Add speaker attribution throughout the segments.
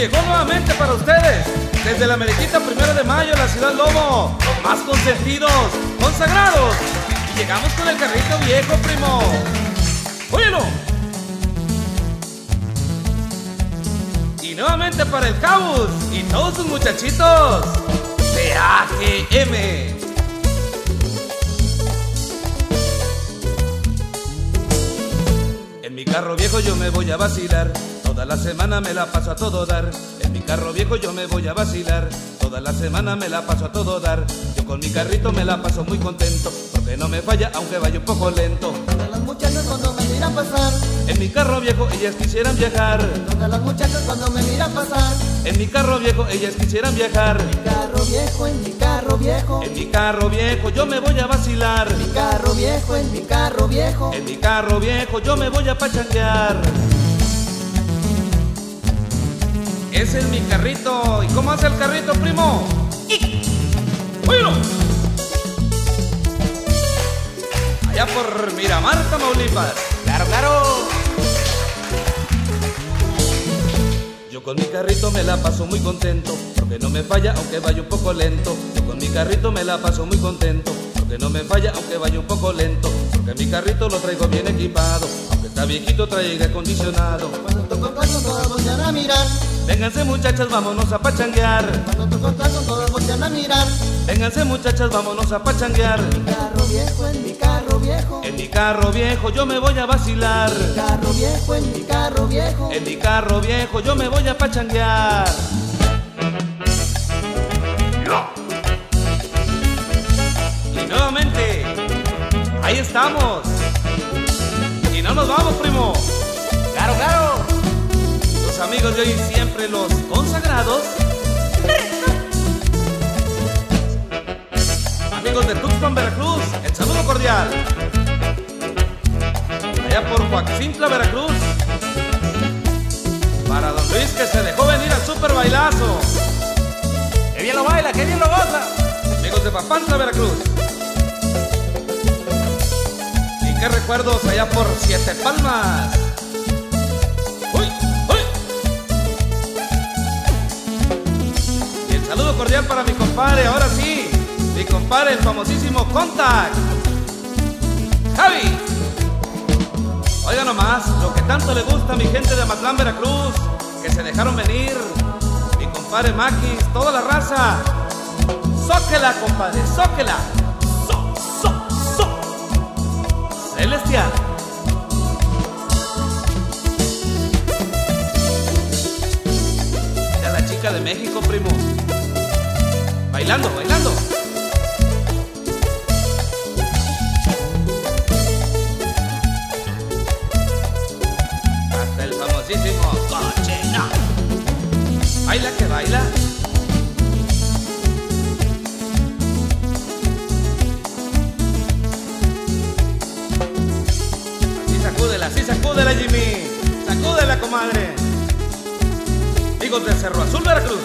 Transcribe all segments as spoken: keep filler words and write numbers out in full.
Speaker 1: llegó nuevamente para ustedes, desde la Meriquita Primero de Mayo, la Ciudad Lobo, los más consentidos, consagrados. Y llegamos con el carrito viejo, primo. ¡Óyelo! Y nuevamente para el Cabus y todos sus muchachitos de A G M. En mi carro viejo yo me voy a vacilar, toda la semana me la paso a todo dar. En mi carro viejo yo me voy a vacilar, toda la semana me la paso a todo dar. Yo con mi carrito me la paso muy contento, porque no me falla aunque vaya un poco lento.
Speaker 2: Todas las muchachas cuando me miran pasar,
Speaker 1: en mi carro viejo ellas quisieran viajar.
Speaker 2: todas las muchachas cuando me miran pasar,
Speaker 1: En mi carro viejo ellas quisieran viajar.
Speaker 2: en mi carro viejo, en mi carro viejo,
Speaker 1: En mi carro viejo yo me voy a vacilar.
Speaker 2: en mi carro viejo, en mi carro viejo.
Speaker 1: En mi carro viejo yo me voy a pachanguear. Ese es mi carrito. ¿Y cómo hace el carrito, primo? ¡Bueno! Allá por Miramar, Tamaulipas.
Speaker 3: Claro, claro.
Speaker 1: Yo con mi carrito me la paso muy contento, porque no me falla aunque vaya un poco lento. Yo con mi carrito me la paso muy contento, porque no me falla aunque vaya un poco lento. Porque mi carrito lo traigo bien equipado, aunque está viejito trae aire acondicionado.
Speaker 2: Cuando toco el claxon todas voltean a mirar,
Speaker 1: Vénganse muchachas, vámonos a pachanguear.
Speaker 2: cuando toco el claxon todas voltean a mirar.
Speaker 1: Vénganse muchachas, vámonos a pachanguear.
Speaker 2: En mi carro viejo, en mi carro viejo,
Speaker 1: En mi carro viejo yo me voy a vacilar.
Speaker 2: en mi carro viejo, en mi carro viejo.
Speaker 1: En mi carro viejo yo me voy a pachanguear. Y nuevamente, ahí estamos. Y no nos vamos, primo.
Speaker 3: Claro, claro.
Speaker 1: Los amigos de hoy y siempre, los consagrados. Amigos de Tuxpan, Veracruz, el saludo cordial. Allá por Coaxintla, Veracruz, para don Luis que se dejó venir al super bailazo.
Speaker 3: Qué bien lo baila, qué bien lo goza.
Speaker 1: Amigos de Papantla, Veracruz. Y qué recuerdos allá por Siete Palmas. ¡Uy! ¡Uy! Y el saludo cordial para mi compadre, ahora sí, mi compadre, el famosísimo Contact, Javi. Oiga nomás, lo que tanto le gusta a mi gente de Amatlán, Veracruz, que se dejaron venir, mi compadre Maquis, toda la raza. Zóquela, compadre, zóquela. So, so, so. Celestial. Mira la chica de México, primo. Bailando, bailando. Hasta el famosísimo Cochino. Baila que baila. Sacúdela, sí, sacúdela, Jimmy. Sacúdela, comadre. Amigos de Cerro Azul, Veracruz.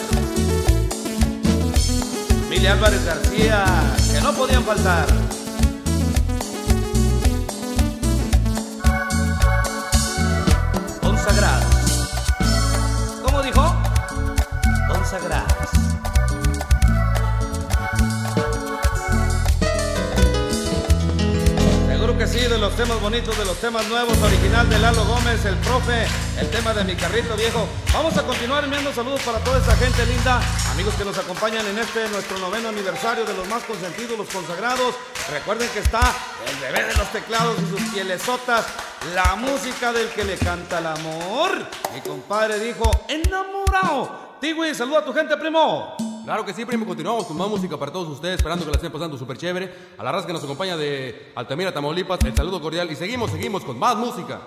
Speaker 1: Mili Álvarez García, que no podían faltar. Consagrados. ¿Cómo dijo? Consagrados. Seguro que sí, de los temas bonitos, de los temas nuevos, original de Lalo Gómez, el profe, el tema de mi carrito viejo. Vamos a continuar enviando saludos para toda esa gente linda, amigos que nos acompañan en este nuestro noveno aniversario de los más consentidos, los consagrados. Recuerden que está el bebé de los teclados y sus pielesotas, la música del que le canta el amor. Mi compadre dijo, enamorado. Tigui, saluda a tu gente, primo.
Speaker 4: Claro que sí, primo, continuamos con más música para todos ustedes, esperando que la estén pasando súper chévere. A la raza que nos acompaña de Altamira, Tamaulipas, el saludo cordial y seguimos, seguimos con más música.